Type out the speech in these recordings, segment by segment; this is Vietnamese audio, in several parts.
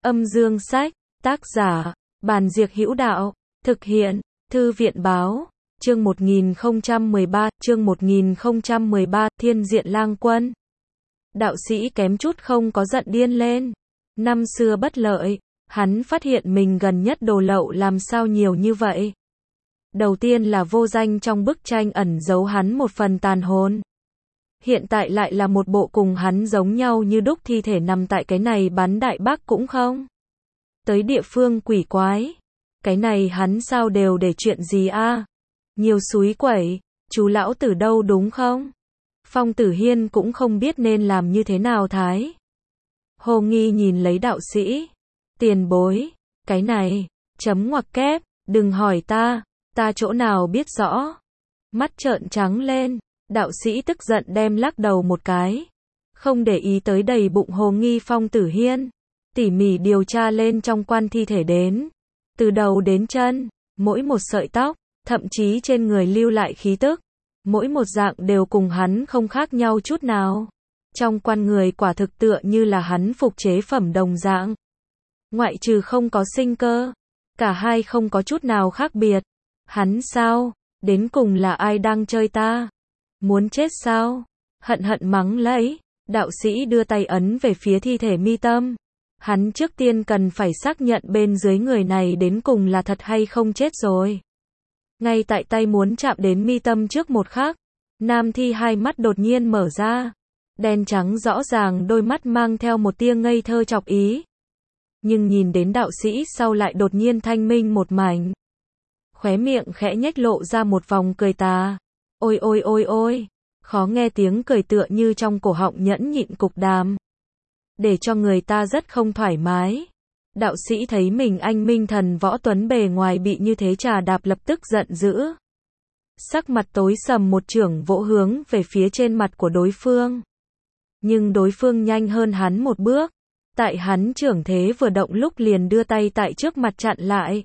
Âm dương sách, tác giả, Bàn Diệc Hữu Đạo, thực hiện, Thư viện Báo, chương 1013, Thiên Diện Lang Quân. Đạo sĩ kém chút không có giận điên lên. Năm xưa bất lợi, hắn phát hiện mình gần nhất đồ lậu làm sao nhiều như vậy. Đầu tiên là vô danh trong bức tranh ẩn giấu hắn một phần tàn hồn. Hiện tại lại là một bộ cùng hắn giống nhau như đúc thi thể nằm tại cái này bán đại bác cũng không. Tới địa phương quỷ quái. Cái này hắn sao đều để chuyện gì a? Nhiều súi quẩy, chú lão tử đâu đúng không? Phong Tử Hiên cũng không biết nên làm như thế nào thái. Hồ Nghi nhìn lấy đạo sĩ. Tiền bối, cái này, chấm ngoặc kép, đừng hỏi ta chỗ nào biết rõ. Mắt trợn trắng lên, đạo sĩ tức giận đem lắc đầu một cái. Không để ý tới đầy bụng Hồ Nghi. Phong Tử Hiên tỉ mỉ điều tra lên trong quan thi thể đến. Từ đầu đến chân, mỗi một sợi tóc, thậm chí trên người lưu lại khí tức. Mỗi một dạng đều cùng hắn không khác nhau chút nào. Trong quan người quả thực tựa như là hắn phục chế phẩm đồng dạng. Ngoại trừ không có sinh cơ, cả hai không có chút nào khác biệt. Hắn sao? Đến cùng là ai đang chơi ta? Muốn chết sao? Hận hận mắng lấy. Đạo sĩ đưa tay ấn về phía thi thể mi tâm. Hắn trước tiên cần phải xác nhận bên dưới người này đến cùng là thật hay không chết rồi. Ngay tại tay muốn chạm đến mi tâm trước một khắc, nam thi hai mắt đột nhiên mở ra. Đen trắng rõ ràng đôi mắt mang theo một tia ngây thơ chọc ý. Nhưng nhìn đến đạo sĩ sau lại đột nhiên thanh minh một mảnh. Khóe miệng khẽ nhếch lộ ra một vòng cười tà. Ôi ôi ôi ôi, khó nghe tiếng cười tựa như trong cổ họng nhẫn nhịn cục đàm. Để cho người ta rất không thoải mái. Đạo sĩ thấy mình anh minh thần võ tuấn bề ngoài bị như thế trà đạp lập tức giận dữ. Sắc mặt tối sầm một chưởng vỗ hướng về phía trên mặt của đối phương. Nhưng đối phương nhanh hơn hắn một bước. Tại hắn chưởng thế vừa động lúc liền đưa tay tại trước mặt chặn lại.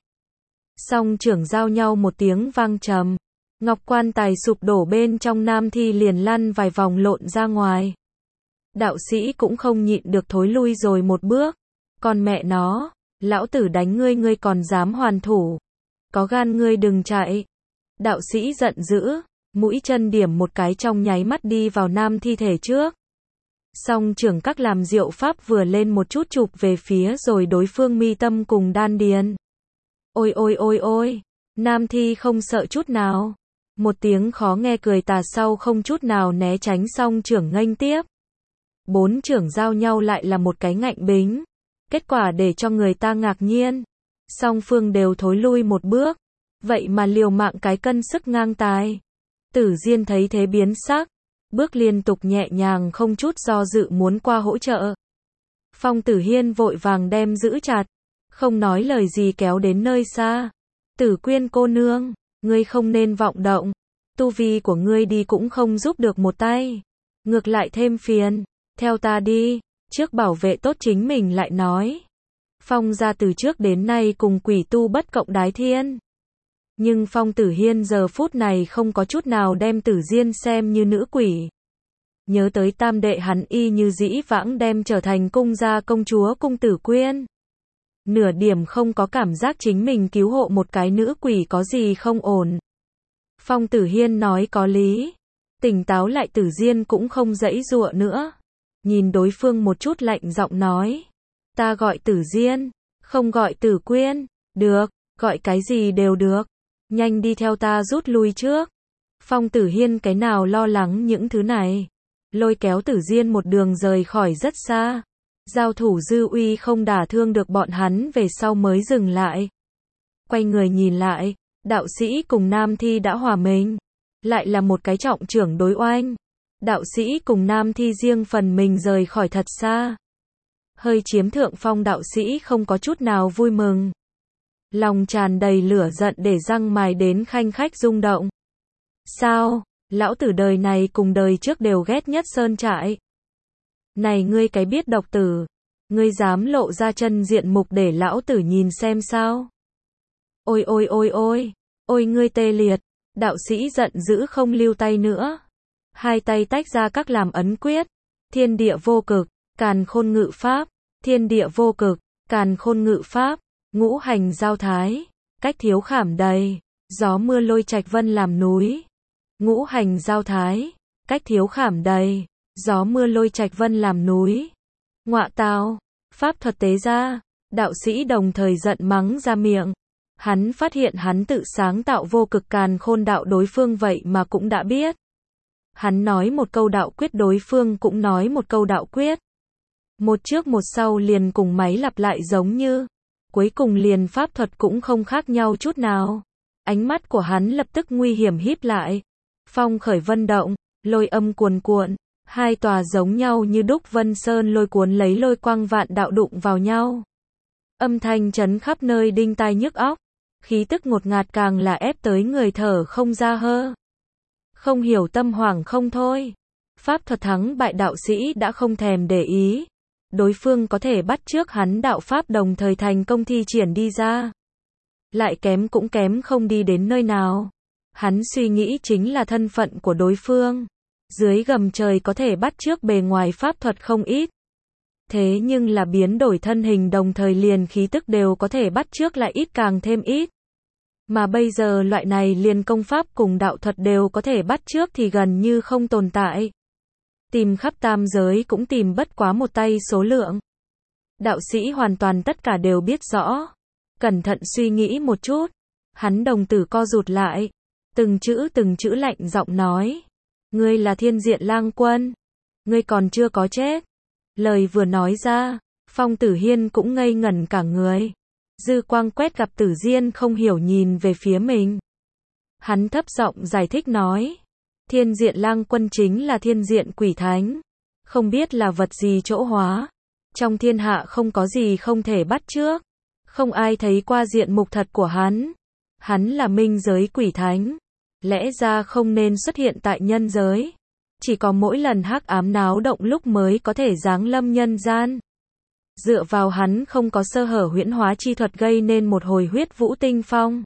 Song chưởng giao nhau một tiếng vang trầm. Ngọc quan tài sụp đổ bên trong nam thi liền lăn vài vòng lộn ra ngoài. Đạo sĩ cũng không nhịn được thối lui rồi một bước. Còn mẹ nó, lão tử đánh ngươi còn dám hoàn thủ. Có gan ngươi đừng chạy. Đạo sĩ giận dữ, mũi chân điểm một cái trong nháy mắt đi vào nam thi thể trước. Song trưởng các làm diệu pháp vừa lên một chút chụp về phía rồi đối phương mi tâm cùng đan điền. Ôi ôi ôi ôi, nam thi không sợ chút nào. Một tiếng khó nghe cười tà sau không chút nào né tránh song trưởng nghênh tiếp. Bốn trưởng giao nhau lại là một cái ngạnh bính. Kết quả để cho người ta ngạc nhiên. Song phương đều thối lui một bước. Vậy mà liều mạng cái cân sức ngang tài. Tử Diên thấy thế biến sắc. Bước liên tục nhẹ nhàng không chút do dự muốn qua hỗ trợ. Phong Tử Hiên vội vàng đem giữ chặt. Không nói lời gì kéo đến nơi xa. Tử Quyên cô nương, ngươi không nên vọng động. Tu vi của ngươi đi cũng không giúp được một tay. Ngược lại thêm phiền. Theo ta đi. Trước bảo vệ tốt chính mình lại nói. Phong gia từ trước đến nay cùng quỷ tu bất cộng đái thiên. Nhưng Phong Tử Hiên giờ phút này không có chút nào đem Tử Diên xem như nữ quỷ. Nhớ tới tam đệ hắn y như dĩ vãng đem trở thành cung gia công chúa cung Tử Quyên. Nửa điểm không có cảm giác chính mình cứu hộ một cái nữ quỷ có gì không ổn. Phong Tử Hiên nói có lý. Tỉnh táo lại Tử Diên cũng không giãy giụa nữa. Nhìn đối phương một chút lạnh giọng nói. Ta gọi Tử Diên, không gọi Tử Quyên. Được, gọi cái gì đều được. Nhanh đi theo ta rút lui trước. Phong Tử Hiên cái nào lo lắng những thứ này. Lôi kéo Tử Diên một đường rời khỏi rất xa. Giao thủ dư uy không đả thương được bọn hắn về sau mới dừng lại. Quay người nhìn lại, đạo sĩ cùng nam thi đã hòa mình. Lại là một cái trọng trưởng đối oanh. Đạo sĩ cùng nam thi riêng phần mình rời khỏi thật xa. Hơi chiếm thượng phong đạo sĩ không có chút nào vui mừng. Lòng tràn đầy lửa giận để răng mài đến khanh khách rung động. Sao, lão tử đời này cùng đời trước đều ghét nhất sơn trại. Này ngươi cái biết độc tử, ngươi dám lộ ra chân diện mục để lão tử nhìn xem sao. Ôi ôi ôi ôi, ôi ngươi tê liệt, đạo sĩ giận dữ không lưu tay nữa. Hai tay tách ra các làm ấn quyết, thiên địa vô cực, càn khôn ngự pháp, thiên địa vô cực, Càn khôn ngự pháp, ngũ hành giao thái, cách thiếu khảm đầy, gió mưa lôi trạch vân làm núi. Ngũ hành giao thái, cách thiếu khảm đầy, gió mưa lôi trạch vân làm núi. Ngọa tào, pháp thuật tế ra, đạo sĩ đồng thời giận mắng ra miệng. Hắn phát hiện hắn tự sáng tạo vô cực càn khôn đạo đối phương vậy mà cũng đã biết. Hắn nói một câu đạo quyết đối phương cũng nói một câu đạo quyết. Một trước một sau liền cùng máy lặp lại giống như. Cuối cùng liền pháp thuật cũng không khác nhau chút nào. Ánh mắt của hắn lập tức nguy hiểm híp lại. Phong khởi vân động, lôi âm cuồn cuộn. Hai tòa giống nhau như đúc vân sơn lôi cuốn lấy lôi quang vạn đạo đụng vào nhau. Âm thanh chấn khắp nơi đinh tai nhức óc. Khí tức ngột ngạt càng là ép tới người thở không ra hơ. Không hiểu tâm hoảng không thôi. Pháp thuật thắng bại đạo sĩ đã không thèm để ý. Đối phương có thể bắt chước hắn đạo pháp đồng thời thành công thi triển đi ra. Lại kém cũng kém không đi đến nơi nào. Hắn suy nghĩ chính là thân phận của đối phương. Dưới gầm trời có thể bắt chước bề ngoài pháp thuật không ít. Thế nhưng là biến đổi thân hình đồng thời liền khí tức đều có thể bắt chước lại ít càng thêm ít. Mà bây giờ loại này liền công pháp cùng đạo thuật đều có thể bắt chước thì gần như không tồn tại. Tìm khắp tam giới cũng tìm bất quá một tay số lượng. Đạo sĩ hoàn toàn tất cả đều biết rõ. Cẩn thận suy nghĩ một chút. Hắn đồng tử co rụt lại. Từng chữ lạnh giọng nói. Ngươi là Thiên Diện Lang Quân. Ngươi còn chưa có chết. Lời vừa nói ra, Phong Tử Hiên cũng ngây ngẩn cả người. Dư quang quét gặp Tử Diên không hiểu nhìn về phía mình. Hắn thấp giọng giải thích nói. Thiên Diện Lang Quân chính là thiên diện quỷ thánh. Không biết là vật gì chỗ hóa. Trong thiên hạ không có gì không thể bắt chước. Không ai thấy qua diện mục thật của hắn. Hắn là minh giới quỷ thánh. Lẽ ra không nên xuất hiện tại nhân giới. Chỉ có mỗi lần hắc ám náo động lúc mới có thể giáng lâm nhân gian. Dựa vào hắn không có sơ hở huyễn hóa chi thuật gây nên một hồi huyết vũ tinh phong.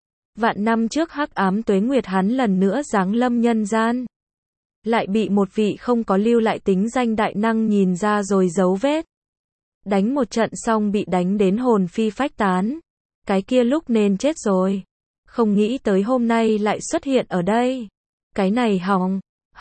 Vạn năm trước hắc ám tuế nguyệt hắn lần nữa giáng lâm nhân gian. Lại bị một vị không có lưu lại tính danh đại năng nhìn ra rồi giấu vết. Đánh một trận xong bị đánh đến hồn phi phách tán. Cái kia lúc nên chết rồi. Không nghĩ tới hôm nay lại xuất hiện ở đây. Cái này hỏng.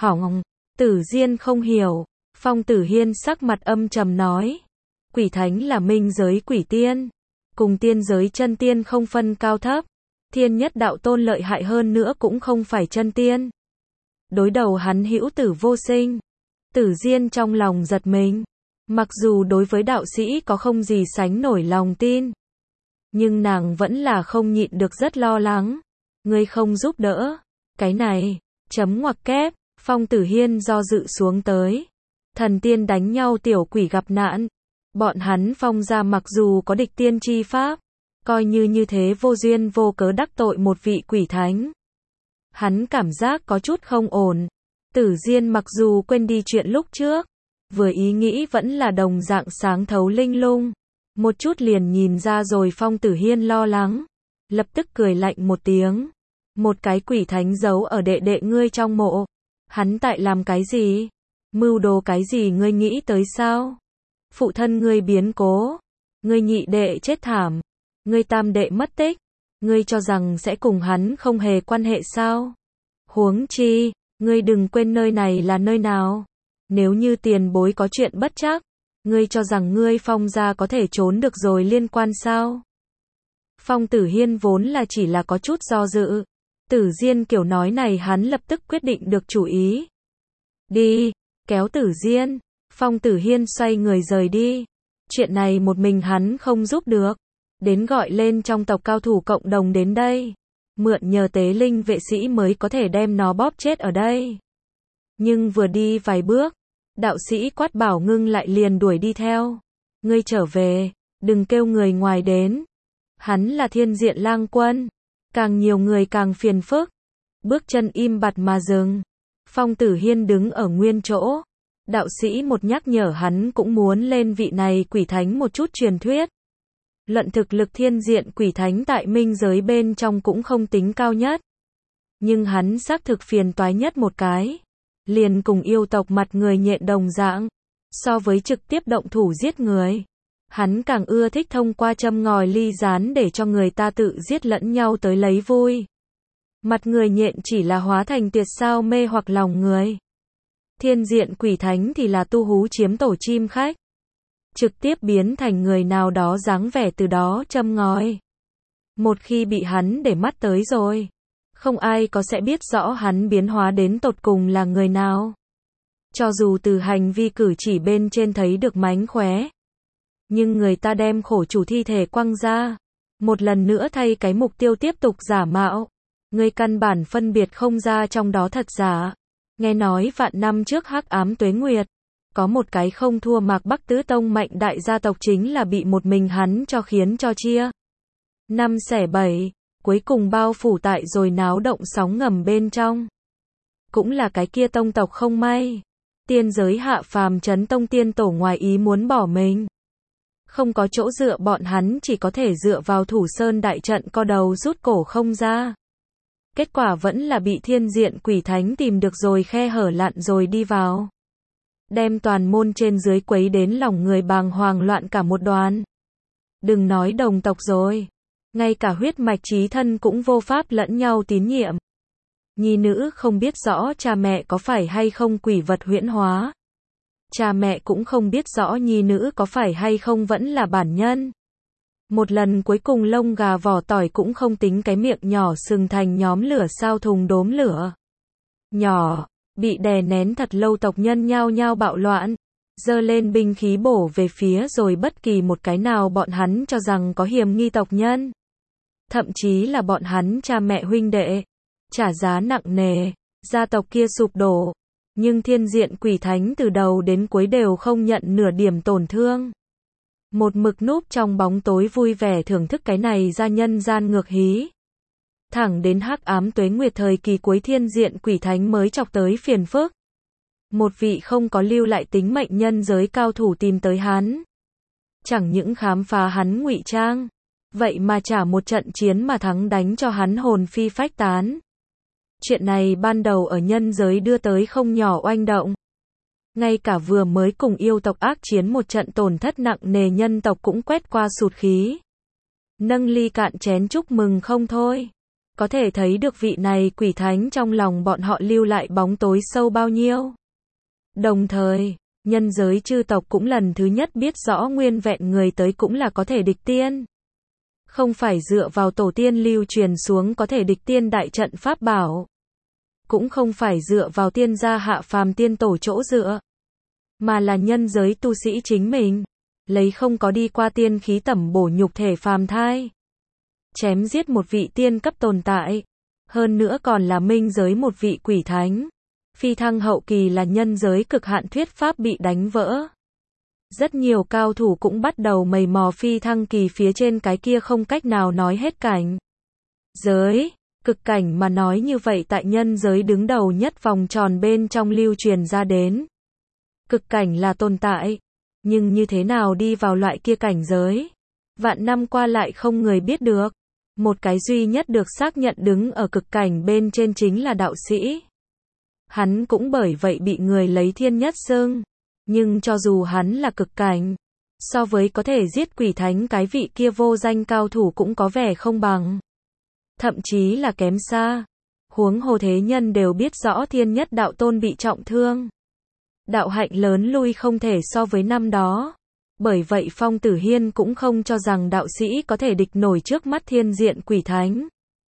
Tử Diên không hiểu. Phong Tử Hiên sắc mặt âm trầm nói. Quỷ thánh là minh giới quỷ tiên. Cùng tiên giới chân tiên không phân cao thấp. Thiên nhất đạo tôn lợi hại hơn nữa cũng không phải chân tiên. Đối đầu hắn hữu tử vô sinh. Tử Diên trong lòng giật mình. Mặc dù đối với đạo sĩ có không gì sánh nổi lòng tin. Nhưng nàng vẫn là không nhịn được rất lo lắng. Ngươi không giúp đỡ. Cái này, chấm ngoặc kép, Phong Tử Hiên do dự xuống tới. Thần tiên đánh nhau tiểu quỷ gặp nạn. Bọn hắn Phong gia mặc dù có địch tiên chi pháp. Coi như thế vô duyên vô cớ đắc tội một vị quỷ thánh. Hắn cảm giác có chút không ổn. Tử Diên mặc dù quên đi chuyện lúc trước. Vừa ý nghĩ vẫn là đồng dạng sáng thấu linh lung. Một chút liền nhìn ra rồi Phong Tử Hiên lo lắng. Lập tức cười lạnh một tiếng. Một cái quỷ thánh giấu ở đệ đệ ngươi trong mộ. Hắn tại làm cái gì? Mưu đồ cái gì ngươi nghĩ tới sao? Phụ thân ngươi biến cố. Ngươi nhị đệ chết thảm. Ngươi tam đệ mất tích. Ngươi cho rằng sẽ cùng hắn không hề quan hệ sao? Huống chi, ngươi đừng quên nơi này là nơi nào. Nếu như tiền bối có chuyện bất trắc. Ngươi cho rằng ngươi Phong gia có thể trốn được rồi liên quan sao? Phong Tử Hiên vốn là chỉ là có chút do dự. Tử Diên kiểu nói này hắn lập tức quyết định được chủ ý. Đi, kéo Tử Diên. Phong Tử Hiên xoay người rời đi. Chuyện này một mình hắn không giúp được. Đến gọi lên trong tộc cao thủ cộng đồng đến đây. Mượn nhờ tế linh vệ sĩ mới có thể đem nó bóp chết ở đây. Nhưng vừa đi vài bước. Đạo sĩ quát bảo ngưng lại liền đuổi đi theo. Ngươi trở về, đừng kêu người ngoài đến. Hắn là Thiên Diện Lang Quân. Càng nhiều người càng phiền phức. Bước chân im bặt mà dừng. Phong Tử Hiên đứng ở nguyên chỗ. Đạo sĩ một nhắc nhở hắn cũng muốn lên vị này quỷ thánh một chút truyền thuyết. Luận thực lực thiên diện quỷ thánh tại minh giới bên trong cũng không tính cao nhất. Nhưng hắn xác thực phiền toái nhất một cái. Liền cùng yêu tộc mặt người nhện đồng dạng. So với trực tiếp động thủ giết người. Hắn càng ưa thích thông qua châm ngòi ly gián để cho người ta tự giết lẫn nhau tới lấy vui. Mặt người nhện chỉ là hóa thành tuyệt sao mê hoặc lòng người. Thiên diện quỷ thánh thì là tu hú chiếm tổ chim khách. Trực tiếp biến thành người nào đó dáng vẻ từ đó châm ngòi. Một khi bị hắn để mắt tới rồi, không ai có sẽ biết rõ hắn biến hóa đến tột cùng là người nào. Cho dù từ hành vi cử chỉ bên trên thấy được mánh khóe, nhưng người ta đem khổ chủ thi thể quăng ra, một lần nữa thay cái mục tiêu tiếp tục giả mạo. Người căn bản phân biệt không ra trong đó thật giả. Nghe nói vạn năm trước Hắc Ám Tuế Nguyệt, có một cái không thua Mạc Bắc Tứ Tông mạnh đại gia tộc chính là bị một mình hắn cho khiến cho chia năm xẻ bảy, cuối cùng bao phủ tại rồi náo động sóng ngầm bên trong. Cũng là cái kia tông tộc không may. Tiên giới hạ phàm chấn tông tiên tổ ngoài ý muốn bỏ mình. Không có chỗ dựa bọn hắn chỉ có thể dựa vào thủ sơn đại trận co đầu rút cổ không ra. Kết quả vẫn là bị thiên diện quỷ thánh tìm được rồi khe hở lặn rồi đi vào. Đem toàn môn trên dưới quấy đến lòng người bàng hoàng loạn cả một đoàn. Đừng nói đồng tộc rồi. Ngay cả huyết mạch chí thân cũng vô pháp lẫn nhau tín nhiệm. Nhi nữ không biết rõ cha mẹ có phải hay không quỷ vật huyễn hóa. Cha mẹ cũng không biết rõ nhi nữ có phải hay không vẫn là bản nhân. Một lần cuối cùng lông gà vỏ tỏi cũng không tính cái miệng nhỏ sừng thành nhóm lửa sao thùng đốm lửa. Nhỏ, bị đè nén thật lâu tộc nhân nhao nhao bạo loạn. Giơ lên binh khí bổ về phía rồi bất kỳ một cái nào bọn hắn cho rằng có hiểm nghi tộc nhân. Thậm chí là bọn hắn cha mẹ huynh đệ. Trả giá nặng nề, gia tộc kia sụp đổ. Nhưng thiên diện quỷ thánh từ đầu đến cuối đều không nhận nửa điểm tổn thương. Một mực núp trong bóng tối vui vẻ thưởng thức cái này ra nhân gian ngược hí. Thẳng đến Hắc Ám Tuế Nguyệt thời kỳ cuối thiên diện quỷ thánh mới chọc tới phiền phức. Một vị không có lưu lại tính mệnh nhân giới cao thủ tìm tới hắn. Chẳng những khám phá hắn ngụy trang, vậy mà trả một trận chiến mà thắng đánh cho hắn hồn phi phách tán. Chuyện này ban đầu ở nhân giới đưa tới không nhỏ oanh động. Ngay cả vừa mới cùng yêu tộc ác chiến một trận tổn thất nặng nề nhân tộc cũng quét qua sụt khí. Nâng ly cạn chén chúc mừng không thôi. Có thể thấy được vị này quỷ thánh trong lòng bọn họ lưu lại bóng tối sâu bao nhiêu. Đồng thời, nhân giới chư tộc cũng lần thứ nhất biết rõ nguyên vẹn người tới cũng là có thể địch tiên. Không phải dựa vào tổ tiên lưu truyền xuống có thể địch tiên đại trận pháp bảo. Cũng không phải dựa vào tiên gia hạ phàm tiên tổ chỗ dựa. Mà là nhân giới tu sĩ chính mình. Lấy không có đi qua tiên khí tẩm bổ nhục thể phàm thai. Chém giết một vị tiên cấp tồn tại. Hơn nữa còn là minh giới một vị quỷ thánh. Phi thăng hậu kỳ là nhân giới cực hạn thuyết pháp bị đánh vỡ. Rất nhiều cao thủ cũng bắt đầu mày mò phi thăng kỳ phía trên cái kia không cách nào nói hết cảnh. Giới, cực cảnh mà nói như vậy tại nhân giới đứng đầu nhất vòng tròn bên trong lưu truyền ra đến. Cực cảnh là tồn tại, nhưng như thế nào đi vào loại kia cảnh giới? Vạn năm qua lại không người biết được. Một cái duy nhất được xác nhận đứng ở cực cảnh bên trên chính là đạo sĩ. Hắn cũng bởi vậy bị người lấy thiên nhất xưng. Nhưng cho dù hắn là cực cảnh, so với có thể giết quỷ thánh cái vị kia vô danh cao thủ cũng có vẻ không bằng. Thậm chí là kém xa. Huống hồ thế nhân đều biết rõ thiên nhất đạo tôn bị trọng thương. Đạo hạnh lớn lui không thể so với năm đó. Bởi vậy Phong Tử Hiên cũng không cho rằng đạo sĩ có thể địch nổi trước mắt thiên diện quỷ thánh.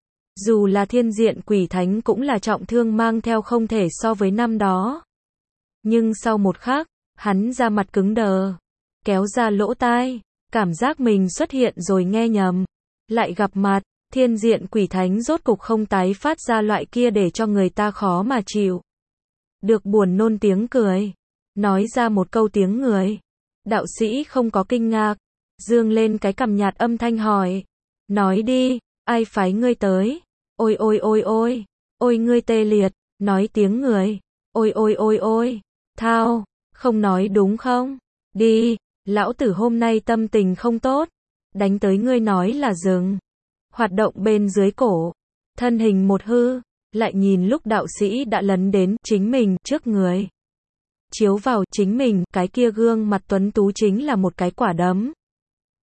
Dù là thiên diện quỷ thánh cũng là trọng thương mang theo không thể so với năm đó. Nhưng sau một khắc, hắn ra mặt cứng đờ, kéo ra lỗ tai, cảm giác mình xuất hiện rồi nghe nhầm. Lại gặp mặt, thiên diện quỷ thánh rốt cục không tái phát ra loại kia để cho người ta khó mà chịu. Được buồn nôn tiếng cười, nói ra một câu tiếng người. Đạo sĩ không có kinh ngạc, dương lên cái cằm nhạt âm thanh hỏi. Nói đi, ai phái ngươi tới? Ôi ôi ôi ôi, ôi ngươi tê liệt, nói tiếng người. Ôi ôi ôi ôi, thao, không nói đúng không? Đi, lão tử hôm nay tâm tình không tốt, đánh tới ngươi nói là dừng. Hoạt động bên dưới cổ, thân hình một hư, lại nhìn lúc đạo sĩ đã lấn đến chính mình trước người. Chiếu vào chính mình, cái kia gương mặt tuấn tú chính là một cái quả đấm.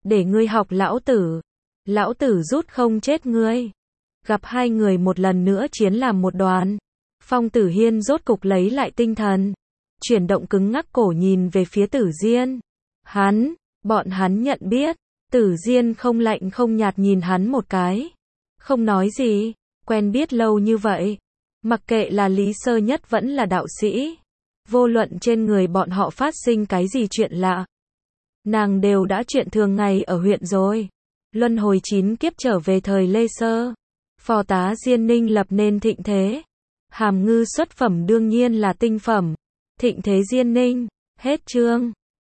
để ngươi học lão tử rút không chết ngươi. Gặp hai người một lần nữa chiến làm một đoàn. Phong Tử Hiên rốt cục lấy lại tinh thần. Chuyển động cứng ngắc cổ nhìn về phía Tử Diên. Bọn hắn nhận biết. Tử Diên không lạnh không nhạt nhìn hắn một cái. Không nói gì, quen biết lâu như vậy. Mặc kệ là Lý Sơ Nhất vẫn là đạo sĩ. Vô luận trên người bọn họ phát sinh cái gì chuyện lạ. Nàng đều đã chuyện thường ngày ở huyện rồi. Luân hồi 9 kiếp trở về thời Lê Sơ. Phò tá Diên Ninh lập nên thịnh thế. Hàm Ngư xuất phẩm đương nhiên là tinh phẩm. Thịnh thế Diên Ninh. Hết chương.